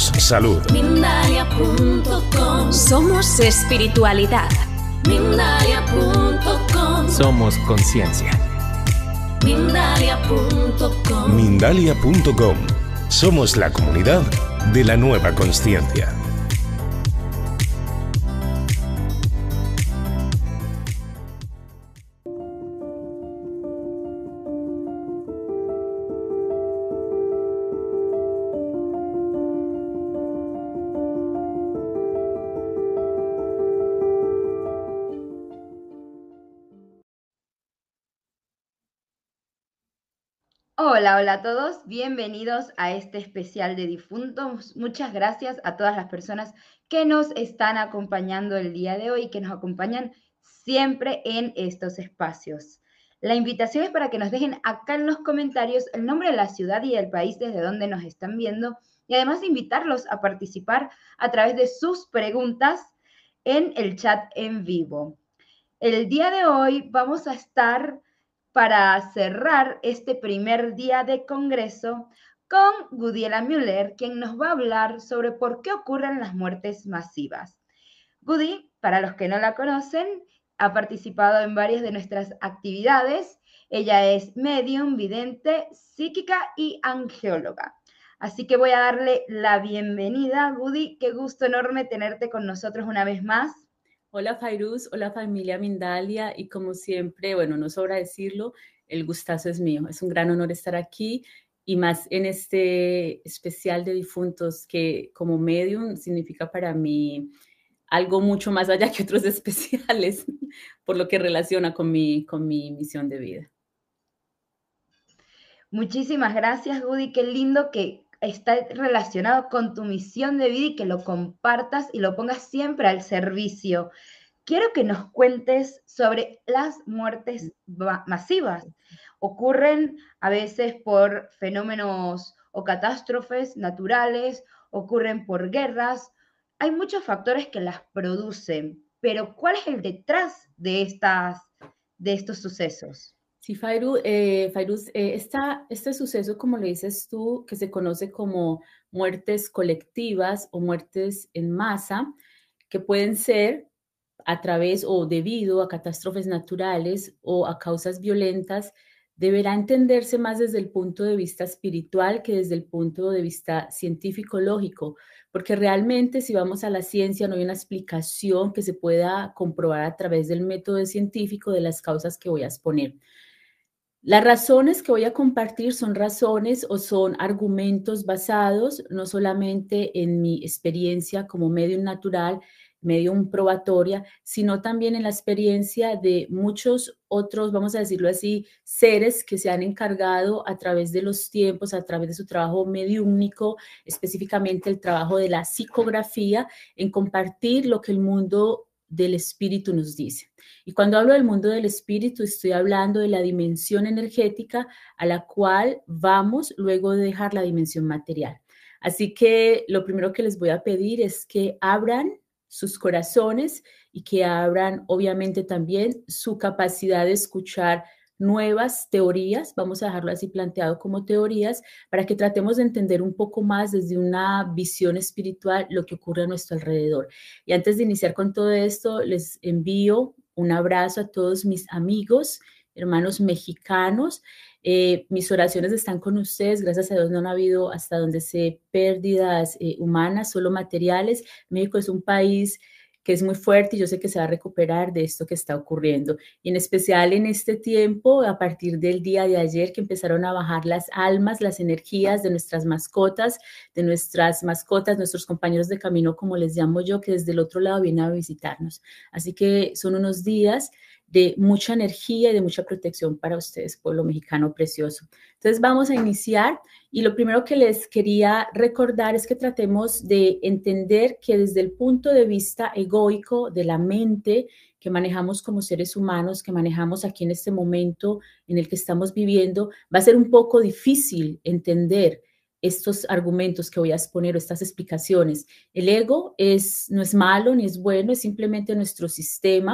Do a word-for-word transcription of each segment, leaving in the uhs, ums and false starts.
salud. Mindalia punto com. Somos espiritualidad. Mindalia punto com. Somos conciencia. Mindalia punto com. Mindalia punto com. Somos la comunidad de la nueva consciencia. Hola, hola a todos, bienvenidos a este especial de difuntos. Muchas gracias a todas las personas que nos están acompañando el día de hoy y que nos acompañan siempre en estos espacios. La invitación es para que nos dejen acá en los comentarios el nombre de la ciudad y del país desde donde nos están viendo y además de invitarlos a participar a través de sus preguntas en el chat en vivo. El día de hoy vamos a estar para cerrar este primer día de congreso con Gudiela Müller, quien nos va a hablar sobre por qué ocurren las muertes masivas. Gudi, para los que no la conocen, ha participado en varias de nuestras actividades. Ella es medium, vidente, psíquica y angeóloga. Así que voy a darle la bienvenida. Gudi, qué gusto enorme tenerte con nosotros una vez más. Hola Fairuz, hola familia Mindalia y como siempre, bueno, no sobra decirlo, el gustazo es mío. Es un gran honor estar aquí y más en este especial de difuntos que como medium significa para mí algo mucho más allá que otros especiales por lo que relaciona con mi, con mi misión de vida. Muchísimas gracias, Gudi. Qué lindo que está relacionado con tu misión de vida y que lo compartas y lo pongas siempre al servicio. Quiero que nos cuentes sobre las muertes masivas. Ocurren a veces por fenómenos o catástrofes naturales, ocurren por guerras. Hay muchos factores que las producen, pero ¿cuál es el detrás de, estas, de estos sucesos? Sí, Fairu, eh, Fairuz, eh, esta, este suceso, como le dices tú, que se conoce como muertes colectivas o muertes en masa, que pueden ser a través o debido a catástrofes naturales o a causas violentas, deberá entenderse más desde el punto de vista espiritual que desde el punto de vista científico-lógico, porque realmente si vamos a la ciencia no hay una explicación que se pueda comprobar a través del método científico de las causas que voy a exponer. Las razones que voy a compartir son razones o son argumentos basados no solamente en mi experiencia como medium natural, medium probatoria, sino también en la experiencia de muchos otros, vamos a decirlo así, seres que se han encargado a través de los tiempos, a través de su trabajo mediúmnico, específicamente el trabajo de la psicografía, en compartir lo que el mundo del espíritu nos dice. Y cuando hablo del mundo del espíritu, estoy hablando de la dimensión energética a la cual vamos luego de dejar la dimensión material. Así que lo primero que les voy a pedir es que abran sus corazones y que abran obviamente también su capacidad de escuchar nuevas teorías, vamos a dejarlo así planteado como teorías, para que tratemos de entender un poco más desde una visión espiritual lo que ocurre a nuestro alrededor. Y antes de iniciar con todo esto, les envío un abrazo a todos mis amigos, hermanos mexicanos. Eh, mis oraciones están con ustedes, gracias a Dios no han habido hasta donde sé pérdidas eh, humanas, solo materiales. México es un país que es muy fuerte y yo sé que se va a recuperar de esto que está ocurriendo. Y en especial en este tiempo, a partir del día de ayer que empezaron a bajar las almas, las energías de nuestras mascotas, de nuestras mascotas, nuestros compañeros de camino, como les llamo yo, que desde el otro lado vienen a visitarnos. Así que son unos días de mucha energía y de mucha protección para ustedes, pueblo mexicano precioso. Entonces vamos a iniciar y lo primero que les quería recordar es que tratemos de entender que desde el punto de vista egoico de la mente que manejamos como seres humanos, que manejamos aquí en este momento en el que estamos viviendo, va a ser un poco difícil entender estos argumentos que voy a exponer o estas explicaciones. El ego es, no es malo ni es bueno, es simplemente nuestro sistema,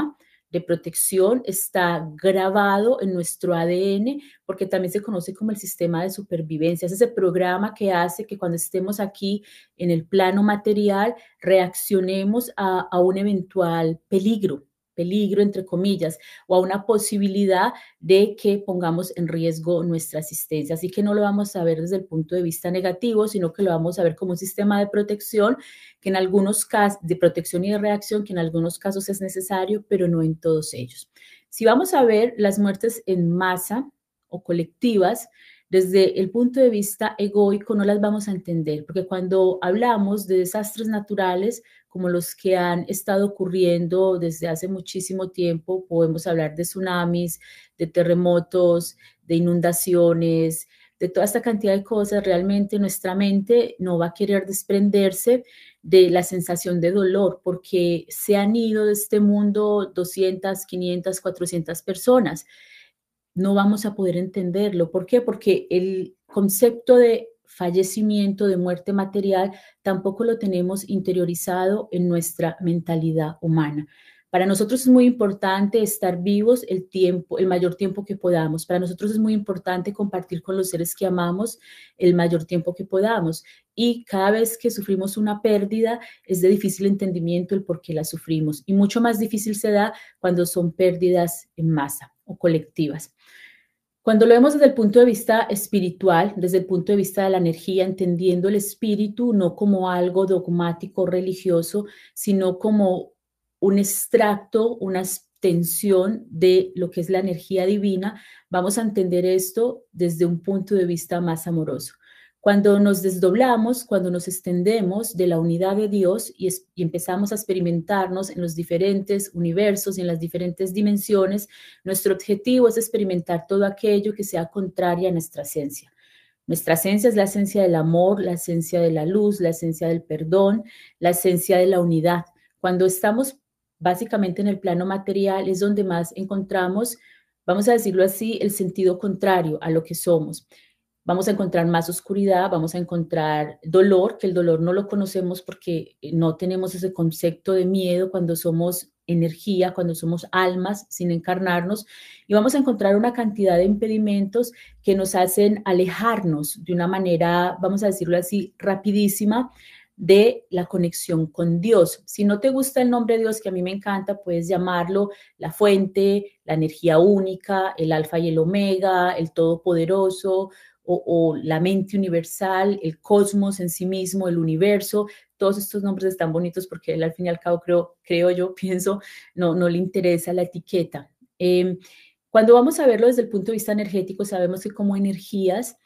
de protección está grabado en nuestro A D N, porque también se conoce como el sistema de supervivencia. Es ese programa que hace que cuando estemos aquí en el plano material reaccionemos a, a un eventual peligro, peligro entre comillas, o a una posibilidad de que pongamos en riesgo nuestra existencia. Así que no lo vamos a ver desde el punto de vista negativo, sino que lo vamos a ver como un sistema de protección, que en algunos casos, de protección y de reacción, que en algunos casos es necesario, pero no en todos ellos. Si vamos a ver las muertes en masa o colectivas, desde el punto de vista egoico no las vamos a entender, porque cuando hablamos de desastres naturales como los que han estado ocurriendo desde hace muchísimo tiempo, podemos hablar de tsunamis, de terremotos, de inundaciones, de toda esta cantidad de cosas. Realmente nuestra mente no va a querer desprenderse de la sensación de dolor, porque se han ido de este mundo doscientas, quinientas, cuatrocientas personas. No vamos a poder entenderlo. ¿Por qué? Porque el concepto de fallecimiento, de muerte material, tampoco lo tenemos interiorizado en nuestra mentalidad humana. Para nosotros es muy importante estar vivos el tiempo, el mayor tiempo que podamos. Para nosotros es muy importante compartir con los seres que amamos el mayor tiempo que podamos. Y cada vez que sufrimos una pérdida es de difícil entendimiento el por qué la sufrimos. Y mucho más difícil se da cuando son pérdidas en masa o colectivas. Cuando lo vemos desde el punto de vista espiritual, desde el punto de vista de la energía, entendiendo el espíritu no como algo dogmático religioso, sino como un extracto, una extensión de lo que es la energía divina, vamos a entender esto desde un punto de vista más amoroso. Cuando nos desdoblamos, cuando nos extendemos de la unidad de Dios y, es, y empezamos a experimentarnos en los diferentes universos y en las diferentes dimensiones, nuestro objetivo es experimentar todo aquello que sea contrario a nuestra esencia. Nuestra esencia es la esencia del amor, la esencia de la luz, la esencia del perdón, la esencia de la unidad. Cuando estamos básicamente en el plano material es donde más encontramos, vamos a decirlo así, el sentido contrario a lo que somos. Vamos a encontrar más oscuridad, vamos a encontrar dolor, que el dolor no lo conocemos porque no tenemos ese concepto de miedo cuando somos energía, cuando somos almas sin encarnarnos, y vamos a encontrar una cantidad de impedimentos que nos hacen alejarnos de una manera, vamos a decirlo así, rapidísima, de la conexión con Dios. Si no te gusta el nombre de Dios, que a mí me encanta, puedes llamarlo la fuente, la energía única, el alfa y el omega, el todopoderoso, O, o la mente universal, el cosmos en sí mismo, el universo. Todos estos nombres están bonitos porque él al fin y al cabo creo, creo yo, pienso, no, no le interesa la etiqueta. Eh, cuando vamos a verlo desde el punto de vista energético, sabemos que como energías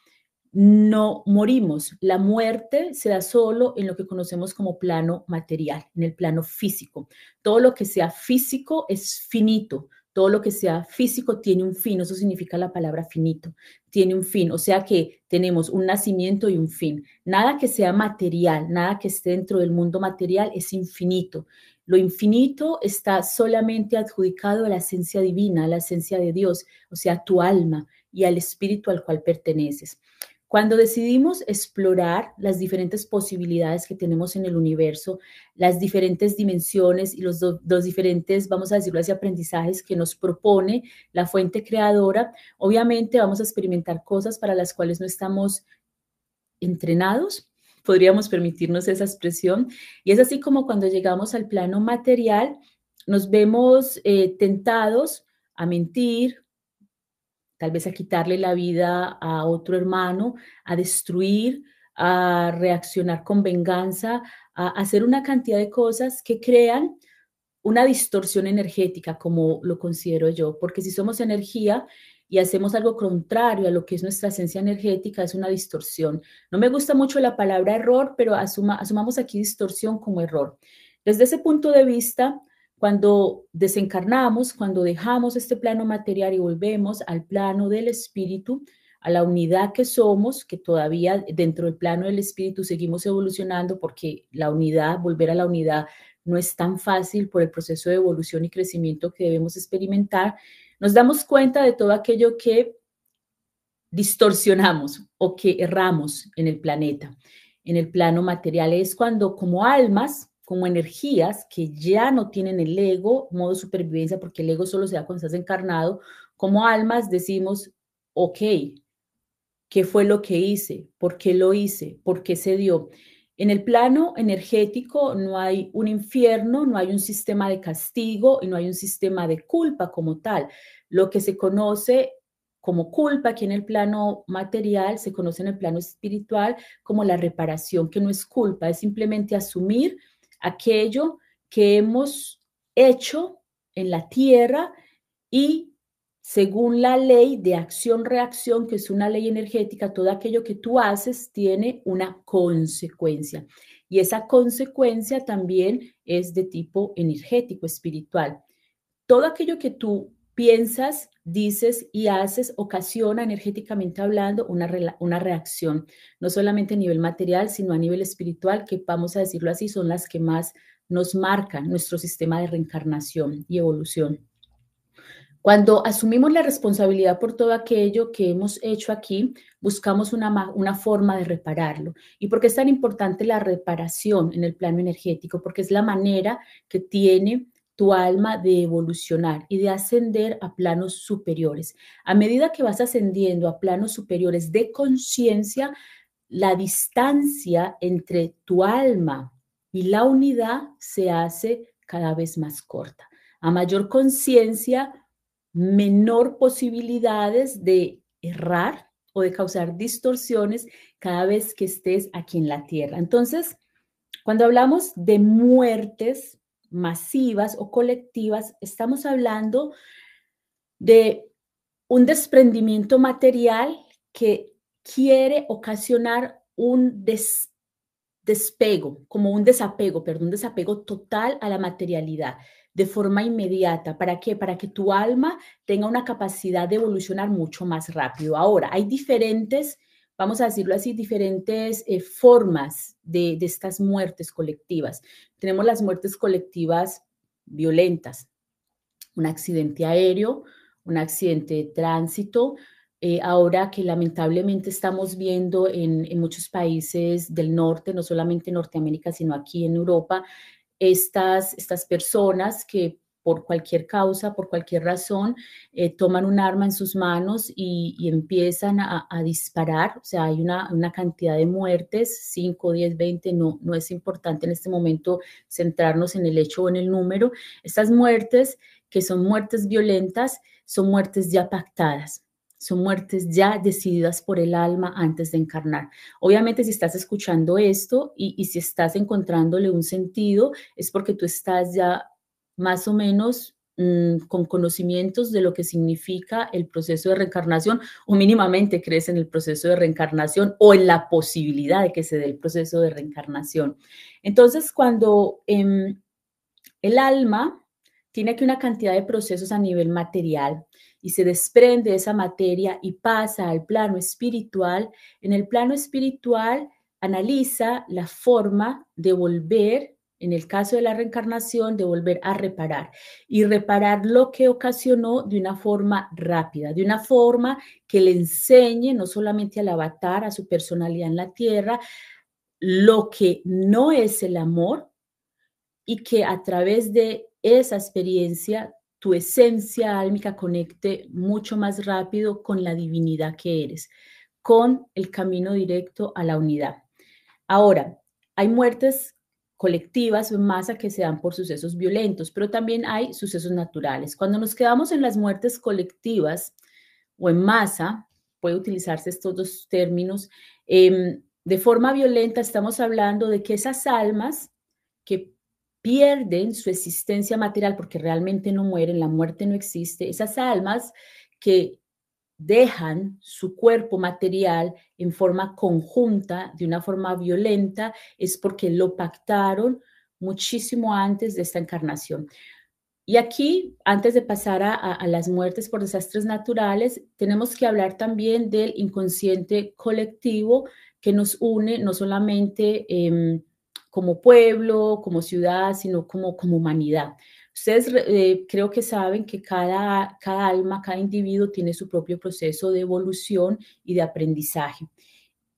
no morimos. La muerte se da solo en lo que conocemos como plano material, en el plano físico. Todo lo que sea físico es finito. Todo lo que sea físico tiene un fin, eso significa la palabra finito, tiene un fin, o sea que tenemos un nacimiento y un fin. Nada que sea material, nada que esté dentro del mundo material es infinito. Lo infinito está solamente adjudicado a la esencia divina, a la esencia de Dios, o sea, a tu alma y al espíritu al cual perteneces. Cuando decidimos explorar las diferentes posibilidades que tenemos en el universo, las diferentes dimensiones y los dos do, diferentes, vamos a decirlo así, aprendizajes que nos propone la fuente creadora, obviamente vamos a experimentar cosas para las cuales no estamos entrenados, podríamos permitirnos esa expresión, y es así como cuando llegamos al plano material, nos vemos eh, tentados a mentir, tal vez a quitarle la vida a otro hermano, a destruir, a reaccionar con venganza, a hacer una cantidad de cosas que crean una distorsión energética, como lo considero yo, porque si somos energía y hacemos algo contrario a lo que es nuestra esencia energética, es una distorsión. No me gusta mucho la palabra error, pero asuma, asumamos aquí distorsión como error. Desde ese punto de vista, cuando desencarnamos, cuando dejamos este plano material y volvemos al plano del espíritu, a la unidad que somos, que todavía dentro del plano del espíritu seguimos evolucionando porque la unidad, volver a la unidad no es tan fácil por el proceso de evolución y crecimiento que debemos experimentar, nos damos cuenta de todo aquello que distorsionamos o que erramos en el planeta, en el plano material. Es cuando como almas, como energías que ya no tienen el ego, modo supervivencia, porque el ego solo se da cuando estás encarnado. Como almas decimos, ok, ¿qué fue lo que hice? ¿Por qué lo hice? ¿Por qué se dio? En el plano energético no hay un infierno, no hay un sistema de castigo y no hay un sistema de culpa como tal. Lo que se conoce como culpa aquí en el plano material, se conoce en el plano espiritual como la reparación, que no es culpa, es simplemente asumir aquello que hemos hecho en la tierra y según la ley de acción-reacción, que es una ley energética, todo aquello que tú haces tiene una consecuencia. Y esa consecuencia también es de tipo energético, espiritual. Todo aquello que tú piensas, dices y haces ocasiona, energéticamente hablando, una, re una reacción, no solamente a nivel material, sino a nivel espiritual, que vamos a decirlo así, son las que más nos marcan nuestro sistema de reencarnación y evolución. Cuando asumimos la responsabilidad por todo aquello que hemos hecho aquí, buscamos una, una forma de repararlo. ¿Y por qué es tan importante la reparación en el plano energético? Porque es la manera que tiene tu alma de evolucionar y de ascender a planos superiores. A medida que vas ascendiendo a planos superiores de conciencia, la distancia entre tu alma y la unidad se hace cada vez más corta. A mayor conciencia, menor posibilidades de errar o de causar distorsiones cada vez que estés aquí en la tierra. Entonces, cuando hablamos de muertes masivas o colectivas, estamos hablando de un desprendimiento material que quiere ocasionar un des, despego, como un desapego, perdón, un desapego total a la materialidad de forma inmediata. ¿Para qué? Para que tu alma tenga una capacidad de evolucionar mucho más rápido. Ahora, hay diferentes, vamos a decirlo así, diferentes eh, formas de, de estas muertes colectivas. Tenemos las muertes colectivas violentas, un accidente aéreo, un accidente de tránsito, eh, ahora que lamentablemente estamos viendo en, en muchos países del norte, no solamente en Norteamérica, sino aquí en Europa, Estas, estas personas que por cualquier causa, por cualquier razón, eh, toman un arma en sus manos y, y empiezan a, a disparar. O sea, hay una, una cantidad de muertes, cinco, diez, veinte, no, no es importante en este momento centrarnos en el hecho o en el número. Estas muertes, que son muertes violentas, son muertes ya pactadas. Son muertes ya decididas por el alma antes de encarnar. Obviamente, si estás escuchando esto y, y si estás encontrándole un sentido, es porque tú estás ya más o menos mmm, con conocimientos de lo que significa el proceso de reencarnación, o mínimamente crees en el proceso de reencarnación o en la posibilidad de que se dé el proceso de reencarnación. Entonces, cuando eh, el alma tiene aquí una cantidad de procesos a nivel material, y se desprende de esa materia y pasa al plano espiritual, en el plano espiritual analiza la forma de volver, en el caso de la reencarnación, de volver a reparar y reparar lo que ocasionó de una forma rápida, de una forma que le enseñe no solamente al avatar, a su personalidad en la tierra, lo que no es el amor y que a través de esa experiencia tu esencia álmica conecte mucho más rápido con la divinidad que eres, con el camino directo a la unidad. Ahora, hay muertes colectivas o en masa que se dan por sucesos violentos, pero también hay sucesos naturales. Cuando nos quedamos en las muertes colectivas o en masa, puede utilizarse estos dos términos, eh, de forma violenta estamos hablando de que esas almas que pierden su existencia material porque realmente no mueren, la muerte no existe, esas almas que dejan su cuerpo material en forma conjunta, de una forma violenta, es porque lo pactaron muchísimo antes de esta encarnación. Y aquí, antes de pasar a, a, a las muertes por desastres naturales, tenemos que hablar también del inconsciente colectivo que nos une no solamente eh, como pueblo, como ciudad, sino como, como humanidad. Ustedes eh, creo que saben que cada, cada alma, cada individuo tiene su propio proceso de evolución y de aprendizaje.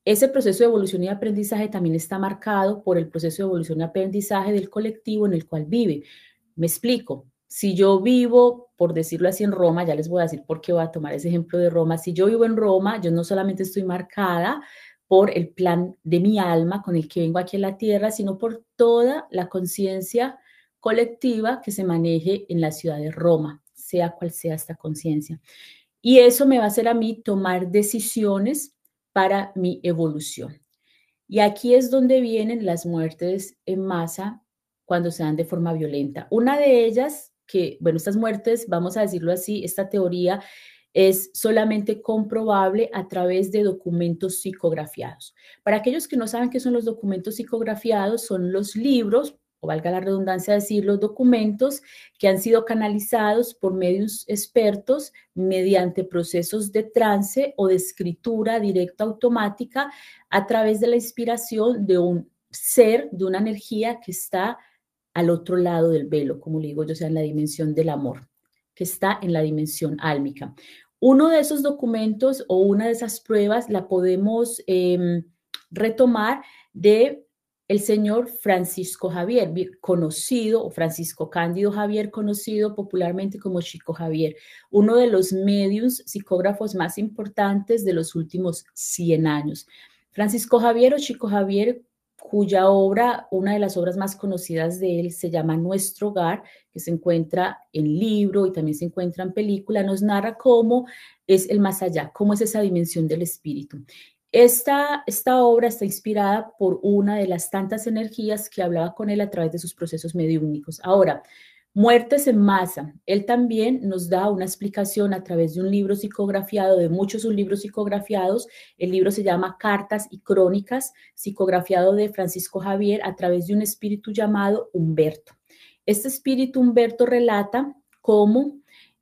ese proceso de evolución y aprendizaje también está marcado por el proceso de evolución y aprendizaje del colectivo en el cual vive. Me explico. Si yo vivo, por decirlo así, en Roma, ya les voy a decir por qué voy a tomar ese ejemplo de Roma. Si yo vivo en Roma, yo no solamente estoy marcada por el plan de mi alma con el que vengo aquí a la tierra, sino por toda la conciencia colectiva que se maneje en la ciudad de Roma, sea cual sea esta conciencia. Y eso me va a hacer a mí tomar decisiones para mi evolución. Y aquí es donde vienen las muertes en masa cuando se dan de forma violenta. Una de ellas, que, bueno, estas muertes, vamos a decirlo así, esta teoría es solamente comprobable a través de documentos psicografiados. Para aquellos que no saben qué son los documentos psicografiados, son los libros, o valga la redundancia decir, los documentos que han sido canalizados por medios expertos mediante procesos de trance o de escritura directa automática a través de la inspiración de un ser, de una energía que está al otro lado del velo, como le digo yo, o sea, en la dimensión del amor, que está en la dimensión álmica. Uno de esos documentos o una de esas pruebas la podemos eh, retomar de el señor Francisco Javier, conocido, o Francisco Cándido Javier, conocido popularmente como Chico Javier, uno de los mediums psicógrafos más importantes de los últimos cien años. Francisco Javier o Chico Javier, cuya obra, una de las obras más conocidas de él, se llama Nuestro Hogar, que se encuentra en libro y también se encuentra en película, nos narra cómo es el más allá, cómo es esa dimensión del espíritu. Esta, esta obra está inspirada por una de las tantas energías que hablaba con él a través de sus procesos mediúmnicos. Ahora, muertes en masa. Él también nos da una explicación a través de un libro psicografiado, de muchos sus libros psicografiados. El libro se llama Cartas y Crónicas, psicografiado de Francisco Javier a través de un espíritu llamado Humberto. Este espíritu Humberto relata cómo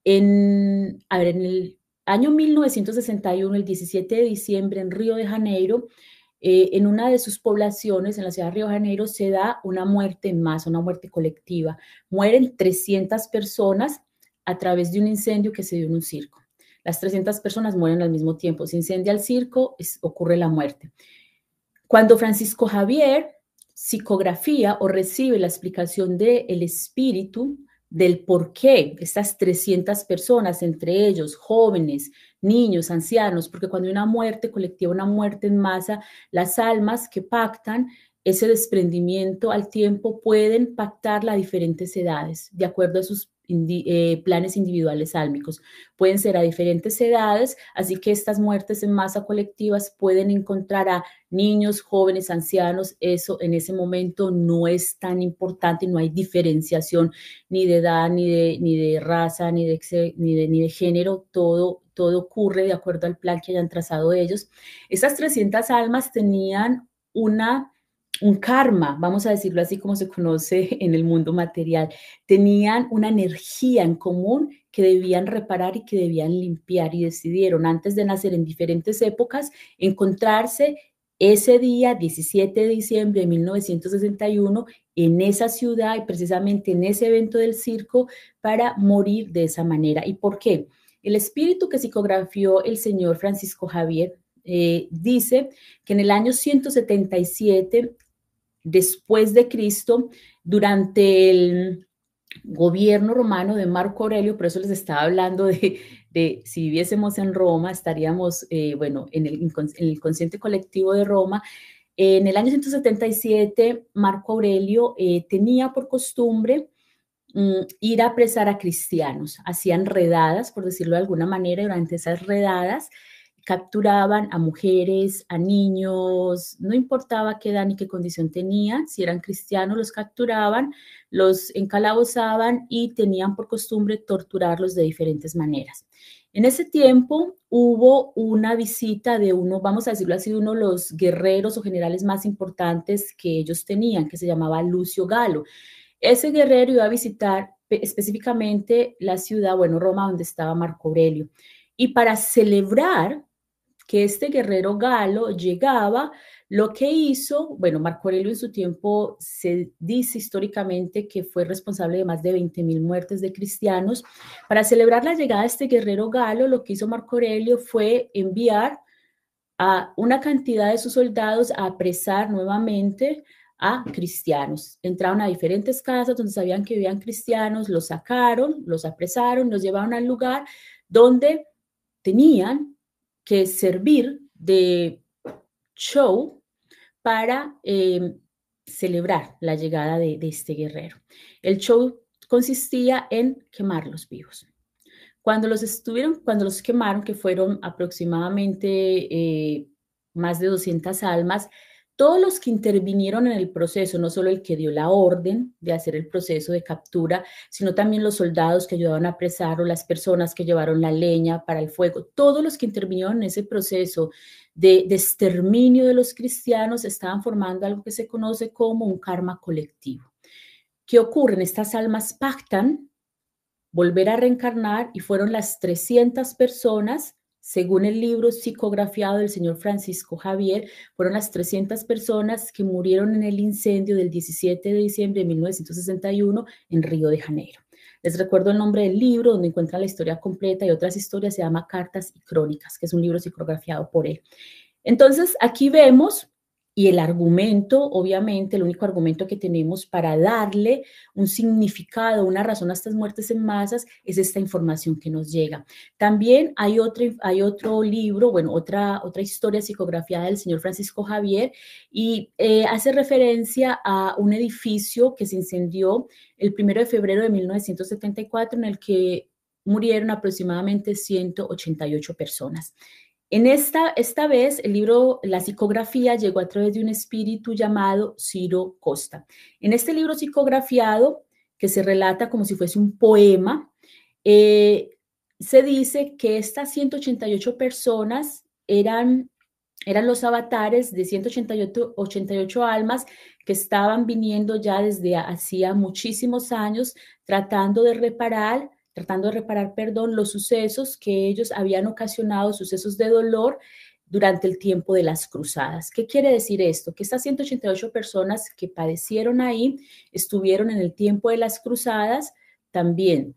en, a ver, en el año mil novecientos sesenta y uno, el diecisiete de diciembre, en Río de Janeiro, eh, en una de sus poblaciones, en la ciudad de Río de Janeiro, se da una muerte en masa, una muerte colectiva. Mueren trescientas personas a través de un incendio que se dio en un circo. Las trescientas personas mueren al mismo tiempo. Se incendia el circo, es, ocurre la muerte. Cuando Francisco Javier psicografía o recibe la explicación del espíritu, del por qué estas trescientas personas, entre ellos jóvenes, niños, ancianos, porque cuando hay una muerte colectiva, una muerte en masa, las almas que pactan ese desprendimiento al tiempo pueden pactarla a diferentes edades, de acuerdo a sus indi- eh, planes individuales álmicos. Pueden ser a diferentes edades, así que estas muertes en masa colectivas pueden encontrar a niños, jóvenes, ancianos. Eso en ese momento no es tan importante, no hay diferenciación ni de edad, ni de, ni de raza, ni de, ni de, ni de género, todo, todo ocurre de acuerdo al plan que hayan trazado ellos. Estas trescientas almas tenían una, un karma, vamos a decirlo así como se conoce en el mundo material, tenían una energía en común que debían reparar y que debían limpiar, y decidieron antes de nacer en diferentes épocas encontrarse ese día, diecisiete de diciembre de mil novecientos sesenta y uno, en esa ciudad y precisamente en ese evento del circo para morir de esa manera. ¿Y por qué? El espíritu que psicografió el señor Francisco Javier eh, dice que en el año ciento setenta y siete después de Cristo, durante el gobierno romano de Marco Aurelio, por eso les estaba hablando de, de si viviésemos en Roma, estaríamos, eh, bueno, en el, incons- en el consciente colectivo de Roma. Eh, en el año ciento setenta y siete, Marco Aurelio eh, tenía por costumbre mm, ir a apresar a cristianos. Hacían redadas, por decirlo de alguna manera, y durante esas redadas capturaban a mujeres, a niños, no importaba qué edad ni qué condición tenían, si eran cristianos los capturaban, los encalabozaban y tenían por costumbre torturarlos de diferentes maneras. En ese tiempo hubo una visita de uno, vamos a decirlo así, de uno de los guerreros o generales más importantes que ellos tenían, que se llamaba Lucio Galo. Ese guerrero iba a visitar específicamente la ciudad, bueno, Roma, donde estaba Marco Aurelio. Y para celebrar que este guerrero galo llegaba, lo que hizo, bueno, Marco Aurelio en su tiempo se dice históricamente que fue responsable de más de veinte mil muertes de cristianos. Para celebrar la llegada de este guerrero galo, lo que hizo Marco Aurelio fue enviar a una cantidad de sus soldados a apresar nuevamente a cristianos. Entraron a diferentes casas donde sabían que vivían cristianos, los sacaron, los apresaron, los llevaron al lugar donde tenían que servir de show para eh, celebrar la llegada de, de este guerrero. El show consistía en quemarlos vivos. Cuando los estuvieron, cuando los quemaron, que fueron aproximadamente eh, más de doscientas almas, todos los que intervinieron en el proceso, no solo el que dio la orden de hacer el proceso de captura, sino también los soldados que ayudaban a apresar o las personas que llevaron la leña para el fuego, todos los que intervinieron en ese proceso de, de exterminio de los cristianos estaban formando algo que se conoce como un karma colectivo. ¿Qué ocurre? Estas almas pactan volver a reencarnar y fueron las trescientas personas, según el libro psicografiado del señor Francisco Javier, fueron las trescientas personas que murieron en el incendio del diecisiete de diciembre de mil novecientos sesenta y uno en Río de Janeiro. Les recuerdo el nombre del libro, donde encuentran la historia completa y otras historias, se llama Cartas y Crónicas, que es un libro psicografiado por él. Entonces, aquí vemos, y el argumento, obviamente, el único argumento que tenemos para darle un significado, una razón a estas muertes en masas, es esta información que nos llega. También hay otro, hay otro libro, bueno, otra, otra historia psicografiada del señor Francisco Javier, y eh, hace referencia a un edificio que se incendió el primero de febrero de mil novecientos setenta y cuatro, en el que murieron aproximadamente ciento ochenta y ocho personas. En esta, esta vez, el libro, la psicografía llegó a través de un espíritu llamado Ciro Costa. En este libro psicografiado, que se relata como si fuese un poema, eh, se dice que estas ciento ochenta y ocho personas eran, eran los avatares de ciento ochenta y ocho almas que estaban viniendo ya desde hacía muchísimos años tratando de reparar tratando de reparar, perdón, los sucesos que ellos habían ocasionado, sucesos de dolor durante el tiempo de las cruzadas. ¿Qué quiere decir esto? Que estas ciento ochenta y ocho personas que padecieron ahí estuvieron en el tiempo de las cruzadas también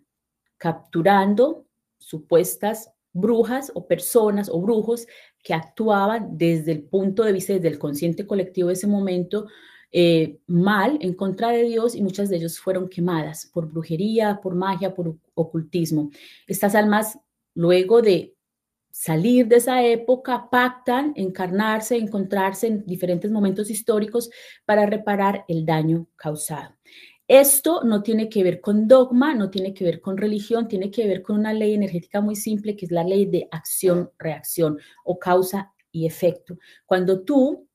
capturando supuestas brujas o personas o brujos que actuaban desde el punto de vista, desde el consciente colectivo de ese momento, Eh, mal, en contra de Dios, y muchas de ellos fueron quemadas por brujería, por magia, por ocultismo. Estas almas, luego de salir de esa época, pactan encarnarse, encontrarse en diferentes momentos históricos para reparar el daño causado. Esto no tiene que ver con dogma, no tiene que ver con religión, tiene que ver con una ley energética muy simple, que es la ley de acción-reacción o causa y efecto. Cuando tú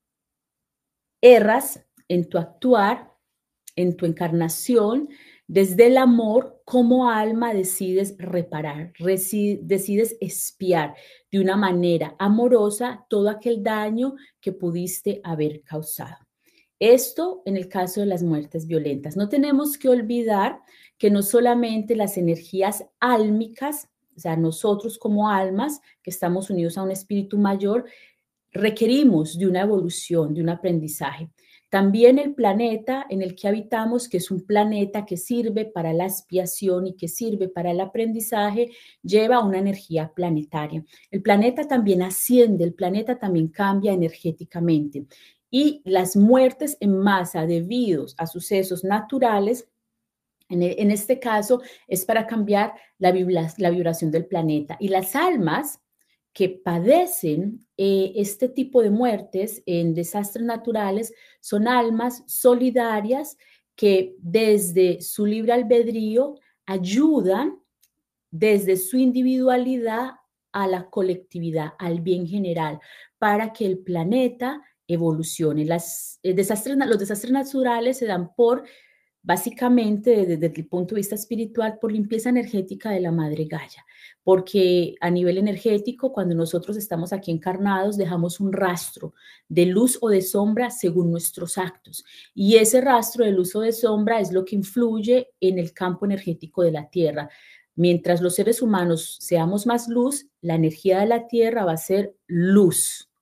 erras en tu actuar, en tu encarnación, desde el amor, como alma decides reparar, decides expiar de una manera amorosa todo aquel daño que pudiste haber causado. Esto en el caso de las muertes violentas. No tenemos que olvidar que no solamente las energías álmicas, o sea, nosotros como almas que estamos unidos a un espíritu mayor, requerimos de una evolución, de un aprendizaje. También el planeta en el que habitamos, que es un planeta que sirve para la expiación y que sirve para el aprendizaje, lleva una energía planetaria. El planeta también asciende, el planeta también cambia energéticamente. Y las muertes en masa debido a sucesos naturales, en, en este caso, es para cambiar la, vibra, la vibración del planeta. Y las almas que padecen eh, este tipo de muertes en desastres naturales son almas solidarias que desde su libre albedrío ayudan desde su individualidad a la colectividad, al bien general, para que el planeta evolucione. Las, eh, desastres, los desastres naturales se dan por, básicamente, desde, desde el punto de vista espiritual, por limpieza energética de la Madre Gaia. Porque a nivel energético, cuando nosotros estamos aquí encarnados, dejamos un rastro de luz o de sombra según nuestros actos. Y ese rastro de luz o de sombra es lo que influye en el campo energético de la Tierra. Mientras los seres humanos seamos más luz, la energía de la Tierra va a ser luz,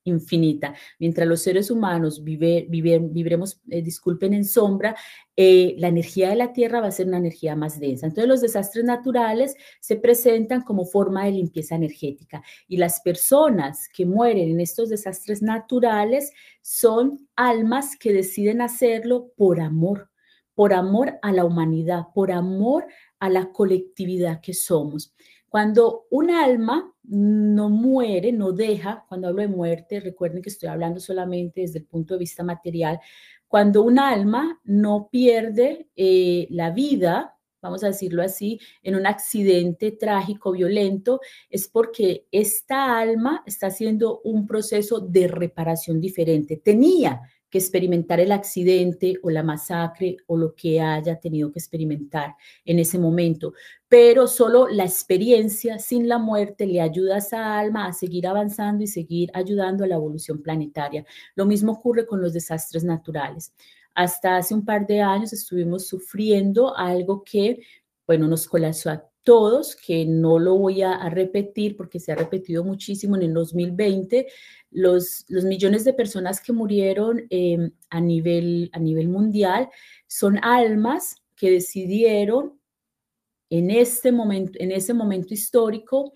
infinita. Mientras los seres humanos vive, vive, viviremos, eh, disculpen, en sombra, eh, la energía de la Tierra va a ser una energía más densa. Entonces los desastres naturales se presentan como forma de limpieza energética y las personas que mueren en estos desastres naturales son almas que deciden hacerlo por amor, por amor a la humanidad, por amor a la colectividad que somos. Cuando un alma no muere, no deja, cuando hablo de muerte, recuerden que estoy hablando solamente desde el punto de vista material, cuando un alma no pierde eh, la vida, vamos a decirlo así, en un accidente trágico, violento, es porque esta alma está haciendo un proceso de reparación diferente. Tenía que experimentar el accidente o la masacre o lo que haya tenido que experimentar en ese momento, pero solo la experiencia sin la muerte le ayuda a esa alma a seguir avanzando y seguir ayudando a la evolución planetaria. Lo mismo ocurre con los desastres naturales. Hasta hace un par de años estuvimos sufriendo algo que, bueno, nos colapsó a todos, que no lo voy a, a repetir porque se ha repetido muchísimo en el dos mil veinte. Los, los millones de personas que murieron eh, a, nivel, a nivel mundial son almas que decidieron en, este momento, en ese momento histórico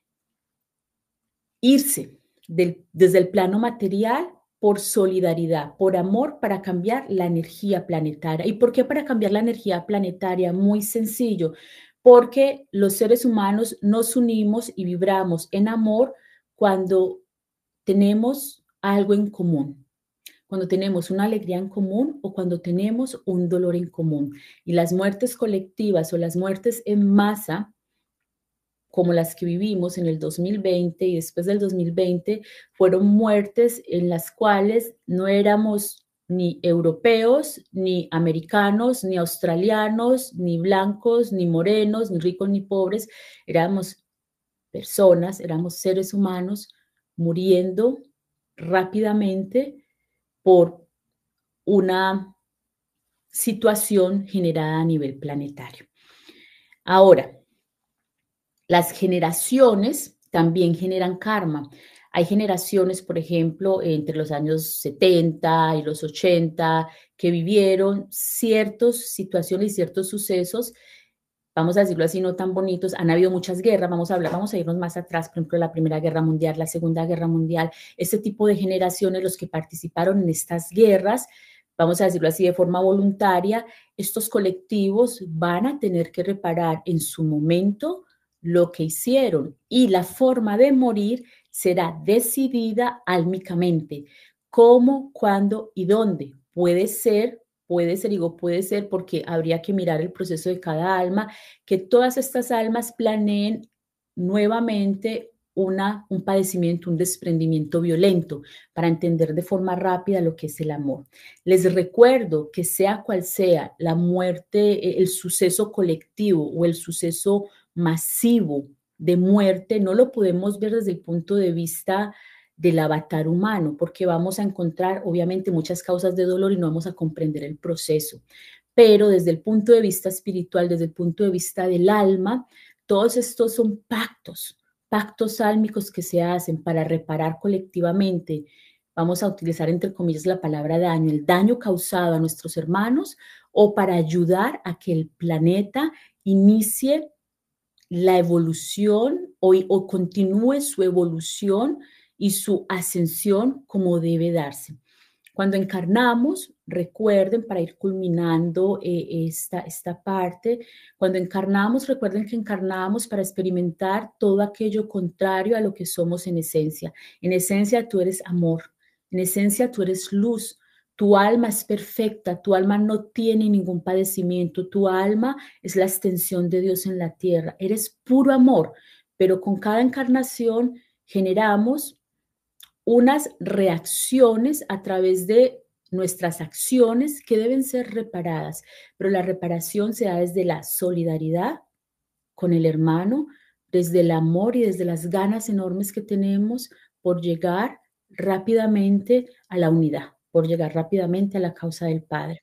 irse del, desde el plano material por solidaridad, por amor, para cambiar la energía planetaria. ¿Y por qué para cambiar la energía planetaria? Muy sencillo, porque los seres humanos nos unimos y vibramos en amor cuando tenemos algo en común, cuando tenemos una alegría en común o cuando tenemos un dolor en común. Y las muertes colectivas o las muertes en masa, como las que vivimos en el dos mil veinte y después del dos mil veinte, fueron muertes en las cuales no éramos ni europeos, ni americanos, ni australianos, ni blancos, ni morenos, ni ricos, ni pobres. Éramos personas, éramos seres humanos muriendo rápidamente por una situación generada a nivel planetario. Ahora, las generaciones también generan karma. Hay generaciones, por ejemplo, entre los años setenta y los ochenta, que vivieron ciertas situaciones y ciertos sucesos, vamos a decirlo así, no tan bonitos. Han habido muchas guerras, vamos a hablar, vamos a irnos más atrás, por ejemplo, la Primera Guerra Mundial, la Segunda Guerra Mundial, este tipo de generaciones, los que participaron en estas guerras, vamos a decirlo así, de forma voluntaria, estos colectivos van a tener que reparar en su momento lo que hicieron y la forma de morir será decidida álmicamente. ¿Cómo, cuándo y dónde? Puede ser Puede ser, digo, puede ser porque habría que mirar el proceso de cada alma, que todas estas almas planeen nuevamente una, un padecimiento, un desprendimiento violento para entender de forma rápida lo que es el amor. Les recuerdo que sea cual sea la muerte, el suceso colectivo o el suceso masivo de muerte, no lo podemos ver desde el punto de vista del avatar humano, porque vamos a encontrar obviamente muchas causas de dolor y no vamos a comprender el proceso. Pero desde el punto de vista espiritual, desde el punto de vista del alma, todos estos son pactos, pactos álmicos que se hacen para reparar colectivamente. Vamos a utilizar entre comillas la palabra daño, el daño causado a nuestros hermanos o para ayudar a que el planeta inicie la evolución o, o continúe su evolución y su ascensión como debe darse. Cuando encarnamos, recuerden, para ir culminando eh, esta, esta parte, cuando encarnamos, recuerden que encarnamos para experimentar todo aquello contrario a lo que somos en esencia. En esencia tú eres amor, en esencia tú eres luz, tu alma es perfecta, tu alma no tiene ningún padecimiento, tu alma es la extensión de Dios en la tierra, eres puro amor, pero con cada encarnación generamos unas reacciones a través de nuestras acciones que deben ser reparadas, pero la reparación se da desde la solidaridad con el hermano, desde el amor y desde las ganas enormes que tenemos por llegar rápidamente a la unidad, por llegar rápidamente a la causa del Padre.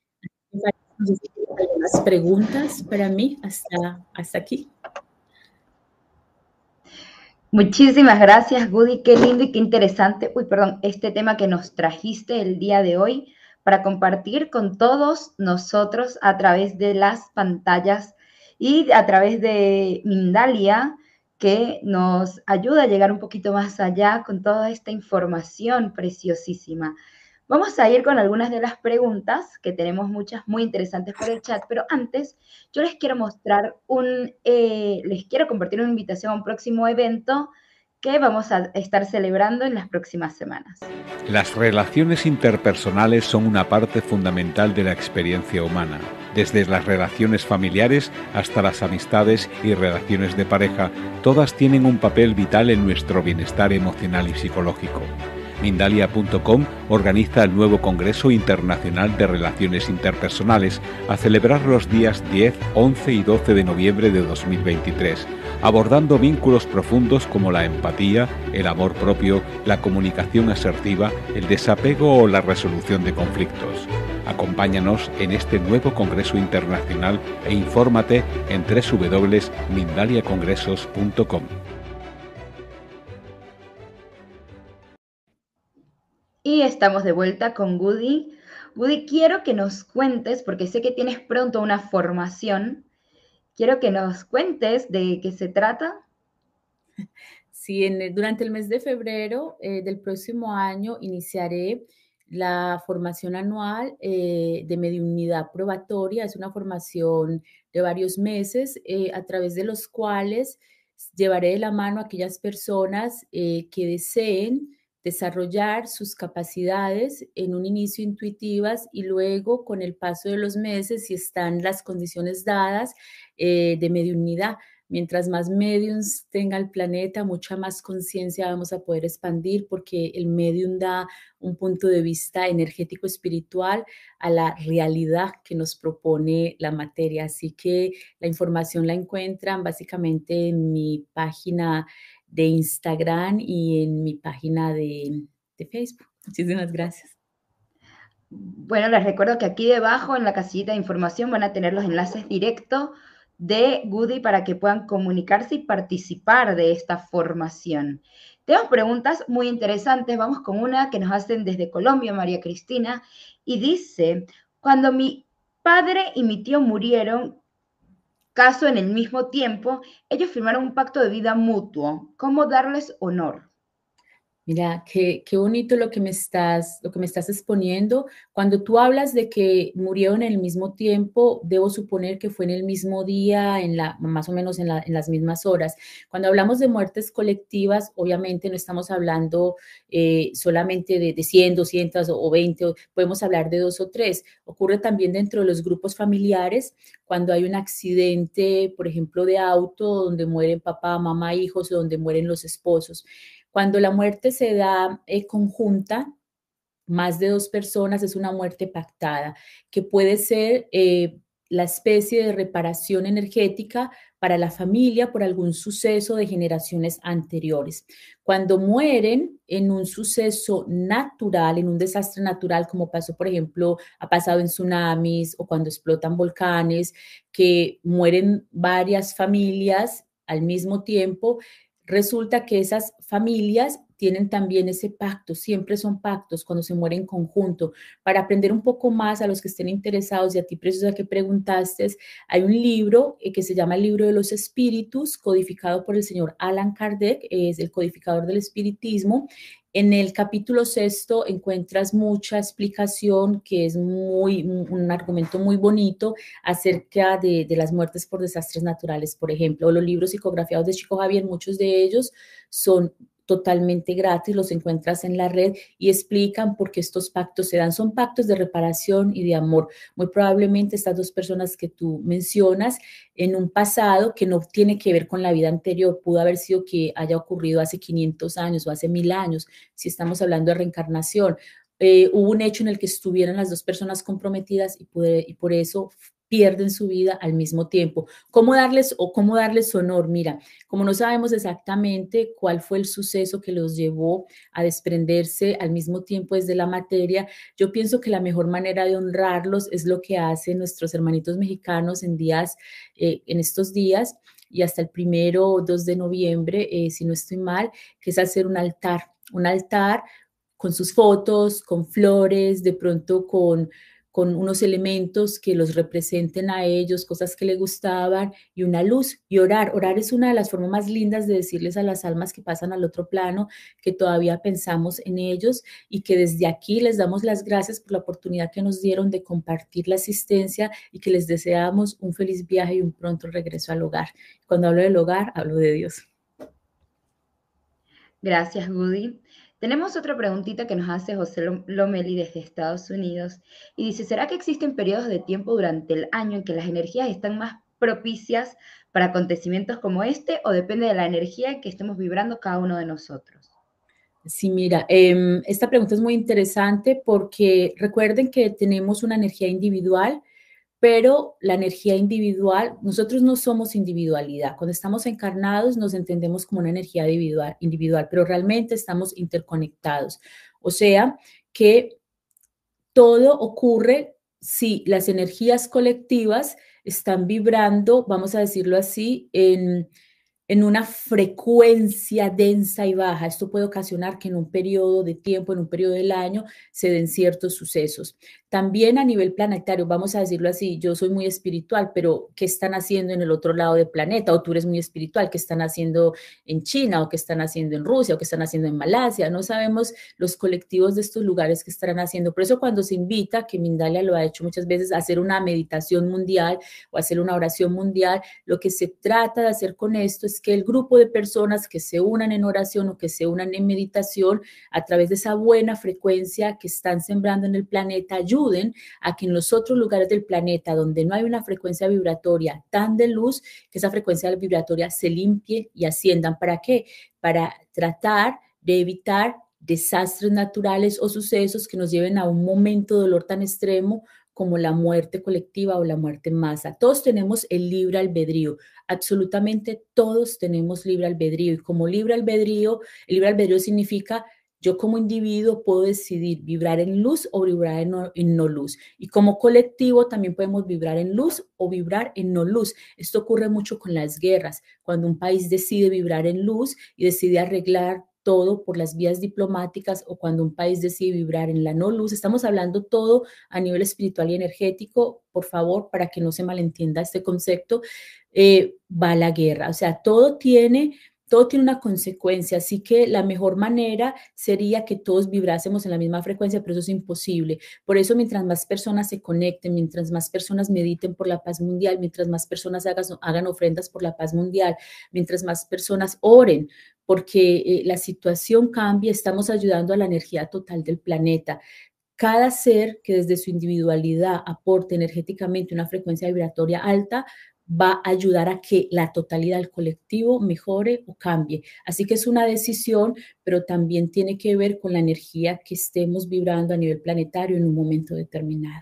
¿Algunas preguntas para mí hasta, hasta aquí? Muchísimas gracias, Goody. Qué lindo y qué interesante. Uy, perdón, este tema que nos trajiste el día de hoy para compartir con todos nosotros a través de las pantallas y a través de Mindalia, que nos ayuda a llegar un poquito más allá con toda esta información preciosísima. Vamos a ir con algunas de las preguntas, que tenemos muchas muy interesantes por el chat, pero antes yo les quiero mostrar un, eh, les quiero compartir una invitación a un próximo evento que vamos a estar celebrando en las próximas semanas. Las relaciones interpersonales son una parte fundamental de la experiencia humana. Desde las relaciones familiares hasta las amistades y relaciones de pareja, todas tienen un papel vital en nuestro bienestar emocional y psicológico. Mindalia punto com organiza el nuevo Congreso Internacional de Relaciones Interpersonales a celebrar los días diez, once y doce de noviembre de dos mil veintitrés, abordando vínculos profundos como la empatía, el amor propio, la comunicación asertiva, el desapego o la resolución de conflictos. Acompáñanos en este nuevo Congreso Internacional e infórmate en doble u doble u doble u punto mindalia congresos punto com. Y estamos de vuelta con Goody. Goody, quiero que nos cuentes, porque sé que tienes pronto una formación, quiero que nos cuentes de qué se trata. Sí, en, durante el mes de febrero eh, del próximo año iniciaré la formación anual eh, de mediunidad probatoria. Es una formación de varios meses eh, a través de los cuales llevaré de la mano a aquellas personas eh, que deseen desarrollar sus capacidades en un inicio intuitivas y luego con el paso de los meses, si están las condiciones dadas, eh, de mediunidad. Mientras más mediums tenga el planeta, mucha más conciencia vamos a poder expandir, porque el medium da un punto de vista energético espiritual a la realidad que nos propone la materia. Así que la información la encuentran básicamente en mi página de Instagram y en mi página de, de Facebook. Muchísimas gracias. Bueno, les recuerdo que aquí debajo en la casillita de información van a tener los enlaces directos de Goody para que puedan comunicarse y participar de esta formación. Tenemos preguntas muy interesantes. Vamos con una que nos hacen desde Colombia, María Cristina, y dice: cuando mi padre y mi tío murieron, caso en el mismo tiempo, ellos firmaron un pacto de vida mutuo. ¿Cómo darles honor? Mira, qué, qué bonito lo que me estás, lo que me estás exponiendo. Cuando tú hablas de que murieron en el mismo tiempo, debo suponer que fue en el mismo día, en la, más o menos en, la, en las mismas horas. Cuando hablamos de muertes colectivas, obviamente no estamos hablando eh, solamente de, de cien, doscientos o veinte, podemos hablar de dos o tres. Ocurre también dentro de los grupos familiares, cuando hay un accidente, por ejemplo, de auto, donde mueren papá, mamá, hijos, o donde mueren los esposos. Cuando la muerte se da eh, conjunta, más de dos personas, es una muerte pactada, que puede ser eh, la especie de reparación energética para la familia por algún suceso de generaciones anteriores. Cuando mueren en un suceso natural, en un desastre natural, como pasó, por ejemplo, ha pasado en tsunamis o cuando explotan volcanes, que mueren varias familias al mismo tiempo, resulta que esas familias tienen también ese pacto, siempre son pactos cuando se mueren en conjunto. Para aprender un poco más, a los que estén interesados, y a ti, Preciosa, que preguntaste, hay un libro eh, que se llama El Libro de los Espíritus, codificado por el señor Allan Kardec, es el codificador del espiritismo. En el capítulo sexto encuentras mucha explicación, que es muy, un argumento muy bonito acerca de, de las muertes por desastres naturales, por ejemplo. Los libros psicografiados de Chico Javier, muchos de ellos son totalmente gratis, los encuentras en la red y explican por qué estos pactos se dan. Son pactos de reparación y de amor. Muy probablemente estas dos personas que tú mencionas en un pasado que no tiene que ver con la vida anterior, pudo haber sido que haya ocurrido hace quinientos años o hace mil años, si estamos hablando de reencarnación. Eh, hubo un hecho en el que estuvieron las dos personas comprometidas y, pude, y por eso pierden su vida al mismo tiempo. ¿Cómo darles o cómo darles honor? Mira, como no sabemos exactamente cuál fue el suceso que los llevó a desprenderse al mismo tiempo desde la materia, yo pienso que la mejor manera de honrarlos es lo que hacen nuestros hermanitos mexicanos en días, eh, en estos días y hasta el primero o dos de noviembre, eh, si no estoy mal, que es hacer un altar, un altar con sus fotos, con flores, de pronto con con unos elementos que los representen a ellos, cosas que les gustaban y una luz. Y orar, orar es una de las formas más lindas de decirles a las almas que pasan al otro plano que todavía pensamos en ellos y que desde aquí les damos las gracias por la oportunidad que nos dieron de compartir la asistencia y que les deseamos un feliz viaje y un pronto regreso al hogar. Cuando hablo del hogar, hablo de Dios. Gracias, Woody. Tenemos otra preguntita que nos hace José Lomeli desde Estados Unidos y dice, ¿será que existen periodos de tiempo durante el año en que las energías están más propicias para acontecimientos como este o depende de la energía que estemos vibrando cada uno de nosotros? Sí, mira, eh, esta pregunta es muy interesante porque recuerden que tenemos una energía individual, pero la energía individual, nosotros no somos individualidad. Cuando estamos encarnados nos entendemos como una energía individual, individual, pero realmente estamos interconectados. O sea, que todo ocurre si las energías colectivas están vibrando, vamos a decirlo así, en... en una frecuencia densa y baja. Esto puede ocasionar que en un periodo de tiempo, en un periodo del año, se den ciertos sucesos. También a nivel planetario, vamos a decirlo así, yo soy muy espiritual, pero ¿qué están haciendo en el otro lado del planeta? O tú eres muy espiritual, ¿qué están haciendo en China? ¿O qué están haciendo en Rusia? ¿O qué están haciendo en Malasia? No sabemos los colectivos de estos lugares que estarán haciendo. Por eso cuando se invita, que Mindalia lo ha hecho muchas veces, a hacer una meditación mundial o hacer una oración mundial, lo que se trata de hacer con esto es que el grupo de personas que se unan en oración o que se unan en meditación a través de esa buena frecuencia que están sembrando en el planeta ayuden a que en los otros lugares del planeta donde no hay una frecuencia vibratoria tan de luz, que esa frecuencia vibratoria se limpie y asciendan. ¿Para qué? Para tratar de evitar desastres naturales o sucesos que nos lleven a un momento de dolor tan extremo como la muerte colectiva o la muerte en masa. Todos tenemos el libre albedrío, absolutamente todos tenemos libre albedrío. Y como libre albedrío, el libre albedrío significa yo como individuo puedo decidir vibrar en luz o vibrar en no, en no luz. Y como colectivo también podemos vibrar en luz o vibrar en no luz. Esto ocurre mucho con las guerras, cuando un país decide vibrar en luz y decide arreglar todo por las vías diplomáticas o cuando un país decide vibrar en la no luz. Estamos hablando todo a nivel espiritual y energético, por favor, para que no se malentienda este concepto, eh, va la guerra. O sea, todo tiene, todo tiene una consecuencia, así que la mejor manera sería que todos vibrásemos en la misma frecuencia, pero eso es imposible. Por eso, mientras más personas se conecten, mientras más personas mediten por la paz mundial, mientras más personas hagan, hagan ofrendas por la paz mundial, mientras más personas oren, porque eh, la situación cambia, estamos ayudando a la energía total del planeta. Cada ser que desde su individualidad aporte energéticamente una frecuencia vibratoria alta va a ayudar a que la totalidad del colectivo mejore o cambie. Así que es una decisión, pero también tiene que ver con la energía que estemos vibrando a nivel planetario en un momento determinado.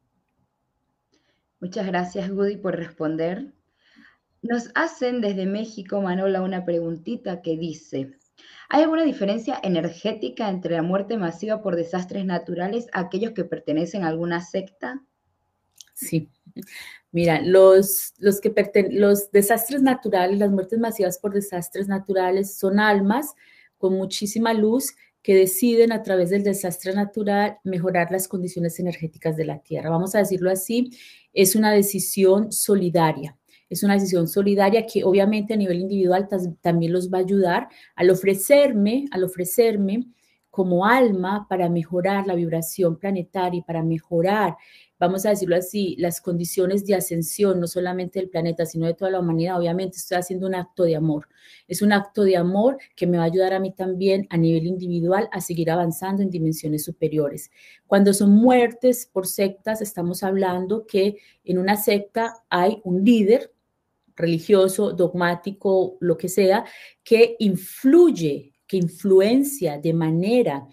Muchas gracias, Woody, por responder. Nos hacen desde México, Manola, una preguntita que dice, ¿hay alguna diferencia energética entre la muerte masiva por desastres naturales a aquellos que pertenecen a alguna secta? Sí, mira, los, los, que perten los desastres naturales, las muertes masivas por desastres naturales son almas con muchísima luz que deciden a través del desastre natural mejorar las condiciones energéticas de la Tierra. Vamos a decirlo así, es una decisión solidaria. Es una decisión solidaria que obviamente a nivel individual también los va a ayudar al ofrecerme, al ofrecerme como alma para mejorar la vibración planetaria y para mejorar, vamos a decirlo así, las condiciones de ascensión, no solamente del planeta, sino de toda la humanidad. Obviamente estoy haciendo un acto de amor. Es un acto de amor que me va a ayudar a mí también a nivel individual a seguir avanzando en dimensiones superiores. Cuando son muertes por sectas, estamos hablando que en una secta hay un líder religioso, dogmático, lo que sea, que influye, que influencia de manera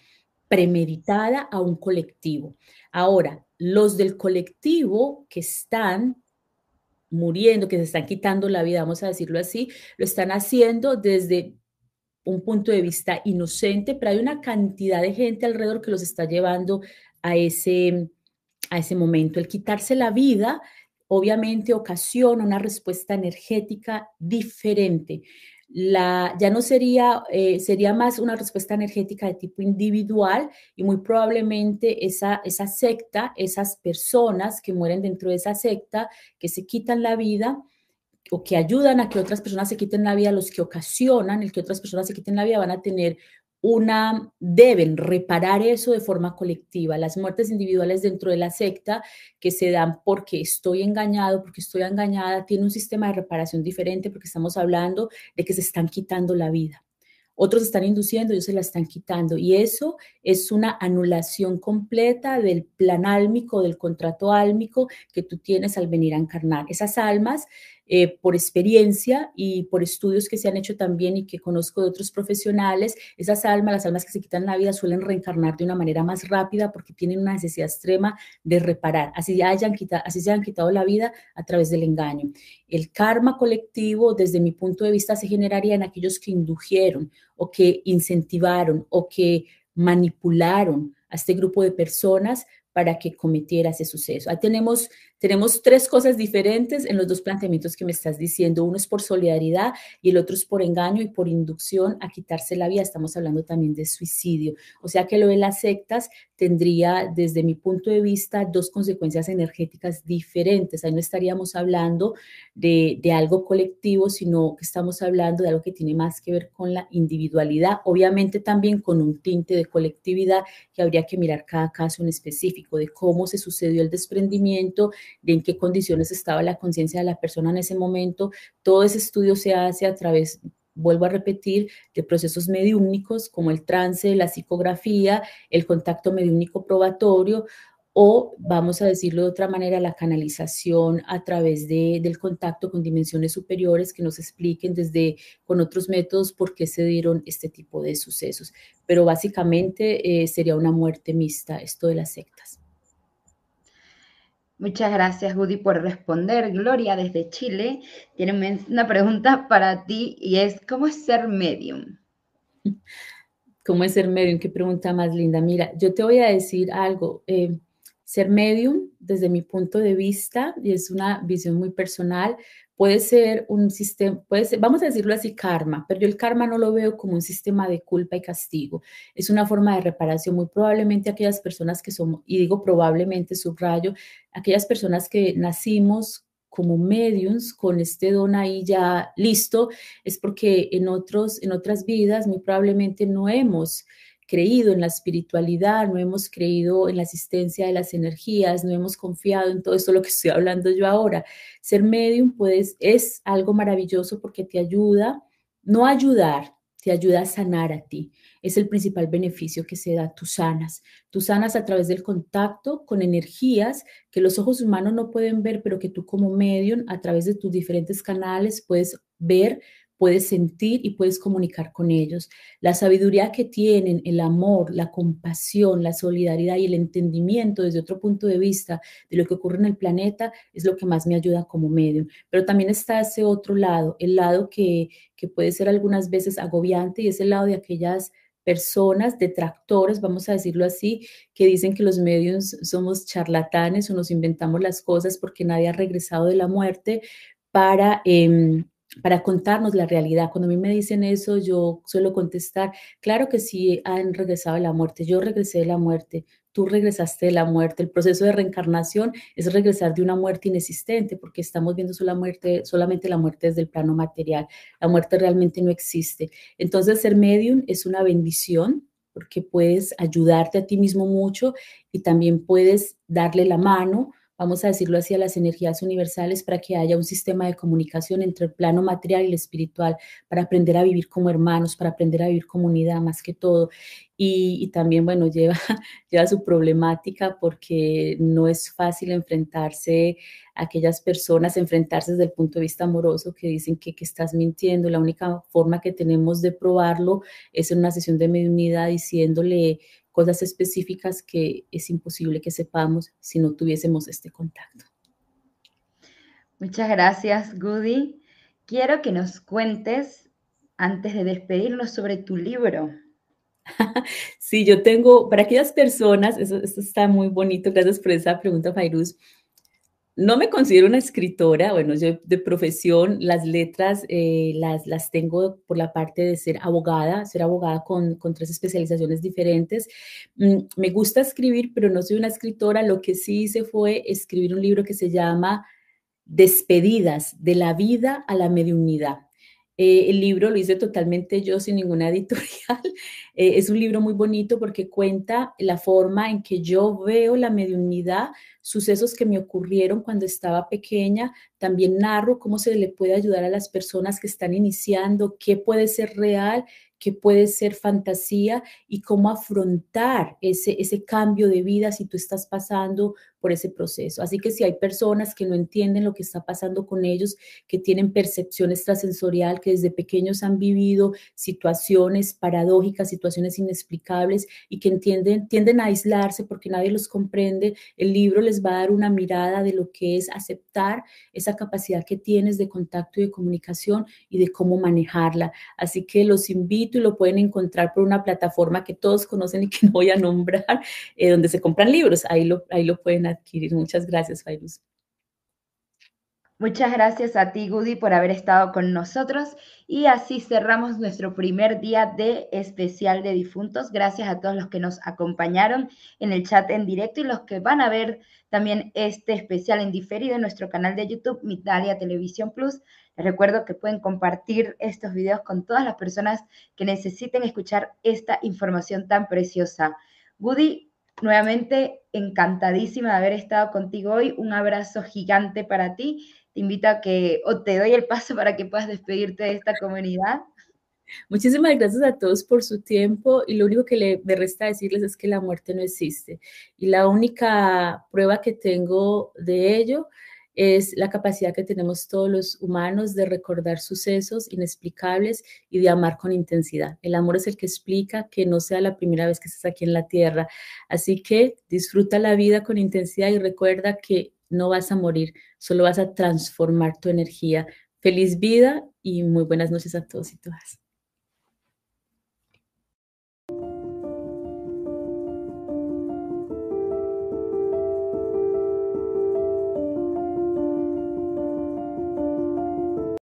premeditada a un colectivo. Ahora, los del colectivo que están muriendo, que se están quitando la vida, vamos a decirlo así, lo están haciendo desde un punto de vista inocente, pero hay una cantidad de gente alrededor que los está llevando a ese, a ese momento. El quitarse la vida obviamente ocasiona una respuesta energética diferente. La, ya no sería, eh, sería más una respuesta energética de tipo individual y muy probablemente esa, esa secta, esas personas que mueren dentro de esa secta, que se quitan la vida o que ayudan a que otras personas se quiten la vida, los que ocasionan el que otras personas se quiten la vida van a tener una, deben reparar eso de forma colectiva. Las muertes individuales dentro de la secta que se dan porque estoy engañado, porque estoy engañada, tiene un sistema de reparación diferente porque estamos hablando de que se están quitando la vida. Otros están induciendo, ellos se la están quitando. Y eso es una anulación completa del plan álmico, del contrato álmico que tú tienes al venir a encarnar. Esas almas, eh, por experiencia y por estudios que se han hecho también y que conozco de otros profesionales, esas almas, las almas que se quitan la vida suelen reencarnar de una manera más rápida porque tienen una necesidad extrema de reparar. Así, hayan quitado, así se hayan quitado la vida a través del engaño. El karma colectivo, desde mi punto de vista, se generaría en aquellos que indujeron o que incentivaron o que manipularon a este grupo de personas para que cometiera ese suceso. Ahí tenemos, tenemos tres cosas diferentes en los dos planteamientos que me estás diciendo. Uno es por solidaridad y el otro es por engaño y por inducción a quitarse la vida. Estamos hablando también de suicidio. O sea que lo de las sectas tendría, desde mi punto de vista, dos consecuencias energéticas diferentes. Ahí no estaríamos hablando de, de algo colectivo, sino que estamos hablando de algo que tiene más que ver con la individualidad, obviamente también con un tinte de colectividad que habría que mirar cada caso en específico, de cómo se sucedió el desprendimiento, de en qué condiciones estaba la conciencia de la persona en ese momento. Todo ese estudio se hace a través, vuelvo a repetir, de procesos mediúmnicos como el trance, la psicografía, el contacto mediúmnico probatorio, o vamos a decirlo de otra manera, la canalización a través de, del contacto con dimensiones superiores que nos expliquen desde con otros métodos por qué se dieron este tipo de sucesos. Pero básicamente eh, sería una muerte mixta esto de las sectas. Muchas gracias, Judy, por responder. Gloria, desde Chile, tiene una pregunta para ti y es, ¿cómo es ser medium? ¿Cómo es ser medium? Qué pregunta más linda. Mira, yo te voy a decir algo. Eh, Ser medium, desde mi punto de vista, y es una visión muy personal, puede ser un sistema, puede ser, vamos a decirlo así, karma, pero yo el karma no lo veo como un sistema de culpa y castigo. Es una forma de reparación. Muy probablemente aquellas personas que somos, y digo probablemente, subrayo, aquellas personas que nacimos como mediums, con este don ahí ya listo, es porque en, otros, en otras vidas muy probablemente no hemos creído en la espiritualidad, no hemos creído en la existencia de las energías, no hemos confiado en todo esto lo que estoy hablando yo ahora. Ser medium pues, es algo maravilloso porque te ayuda, no a ayudar, te ayuda a sanar a ti. Es el principal beneficio que se da. Tú sanas. Tú sanas a través del contacto con energías que los ojos humanos no pueden ver, pero que tú como medium, a través de tus diferentes canales, puedes ver, puedes sentir y puedes comunicar con ellos. La sabiduría que tienen, el amor, la compasión, la solidaridad y el entendimiento desde otro punto de vista de lo que ocurre en el planeta es lo que más me ayuda como medium. Pero también está ese otro lado, el lado que, que puede ser algunas veces agobiante y es el lado de aquellas personas, detractores, vamos a decirlo así, que dicen que los mediums somos charlatanes o nos inventamos las cosas porque nadie ha regresado de la muerte para... Eh, para contarnos la realidad. Cuando a mí me dicen eso, yo suelo contestar, claro que sí han regresado de la muerte, yo regresé de la muerte, tú regresaste de la muerte. El proceso de reencarnación es regresar de una muerte inexistente, porque estamos viendo sola muerte, solamente la muerte desde el plano material. La muerte realmente no existe. Entonces, ser medium es una bendición, porque puedes ayudarte a ti mismo mucho y también puedes darle la mano, vamos a decirlo así, a las energías universales para que haya un sistema de comunicación entre el plano material y el espiritual, para aprender a vivir como hermanos, para aprender a vivir como unidad más que todo. Y, y también, bueno, lleva, lleva su problemática porque no es fácil enfrentarse a aquellas personas, enfrentarse desde el punto de vista amoroso que dicen que, que estás mintiendo. La única forma que tenemos de probarlo es en una sesión de mediunidad diciéndole cosas específicas que es imposible que sepamos si no tuviésemos este contacto. Muchas gracias, Goody. Quiero que nos cuentes, antes de despedirnos, sobre tu libro. Sí, yo tengo, para aquellas personas, eso, eso está muy bonito, gracias por esa pregunta, Fairuz. No me considero una escritora, bueno, yo de profesión, las letras eh, las, las tengo por la parte de ser abogada, ser abogada con, con tres especializaciones diferentes. Mm, me gusta escribir, pero no soy una escritora. Lo que sí hice fue escribir un libro que se llama Despedidas, de la vida a la mediunidad. Eh, el libro lo hice totalmente yo, sin ninguna editorial. Eh, es un libro muy bonito porque cuenta la forma en que yo veo la mediunidad, sucesos que me ocurrieron cuando estaba pequeña. También narro cómo se le puede ayudar a las personas que están iniciando, qué puede ser real, qué puede ser fantasía y cómo afrontar ese, ese cambio de vida si tú estás pasando por ese proceso. Así que si hay personas que no entienden lo que está pasando con ellos, que tienen percepción extrasensorial, que desde pequeños han vivido situaciones paradójicas, situaciones inexplicables y que entienden, tienden a aislarse porque nadie los comprende, el libro les va a dar una mirada de lo que es aceptar esa capacidad que tienes de contacto y de comunicación y de cómo manejarla. Así que los invito y lo pueden encontrar por una plataforma que todos conocen y que no voy a nombrar, eh, donde se compran libros. Ahí lo, ahí lo pueden adquirir. Muchas gracias, Fairuz. Muchas gracias a ti, Goody, por haber estado con nosotros. Y así cerramos nuestro primer día de especial de difuntos. Gracias a todos los que nos acompañaron en el chat en directo y los que van a ver también este especial en diferido en nuestro canal de YouTube, Mindalia Televisión Plus. Les recuerdo que pueden compartir estos videos con todas las personas que necesiten escuchar esta información tan preciosa. Goody, nuevamente encantadísima de haber estado contigo hoy. Un abrazo gigante para ti. Te invito a que, o te doy el paso para que puedas despedirte de esta comunidad. Muchísimas gracias a todos por su tiempo y lo único que le, me resta decirles es que la muerte no existe. Y la única prueba que tengo de ello es la capacidad que tenemos todos los humanos de recordar sucesos inexplicables y de amar con intensidad. El amor es el que explica que no sea la primera vez que estás aquí en la tierra. Así que disfruta la vida con intensidad y recuerda que no vas a morir, solo vas a transformar tu energía. Feliz vida y muy buenas noches a todos y todas.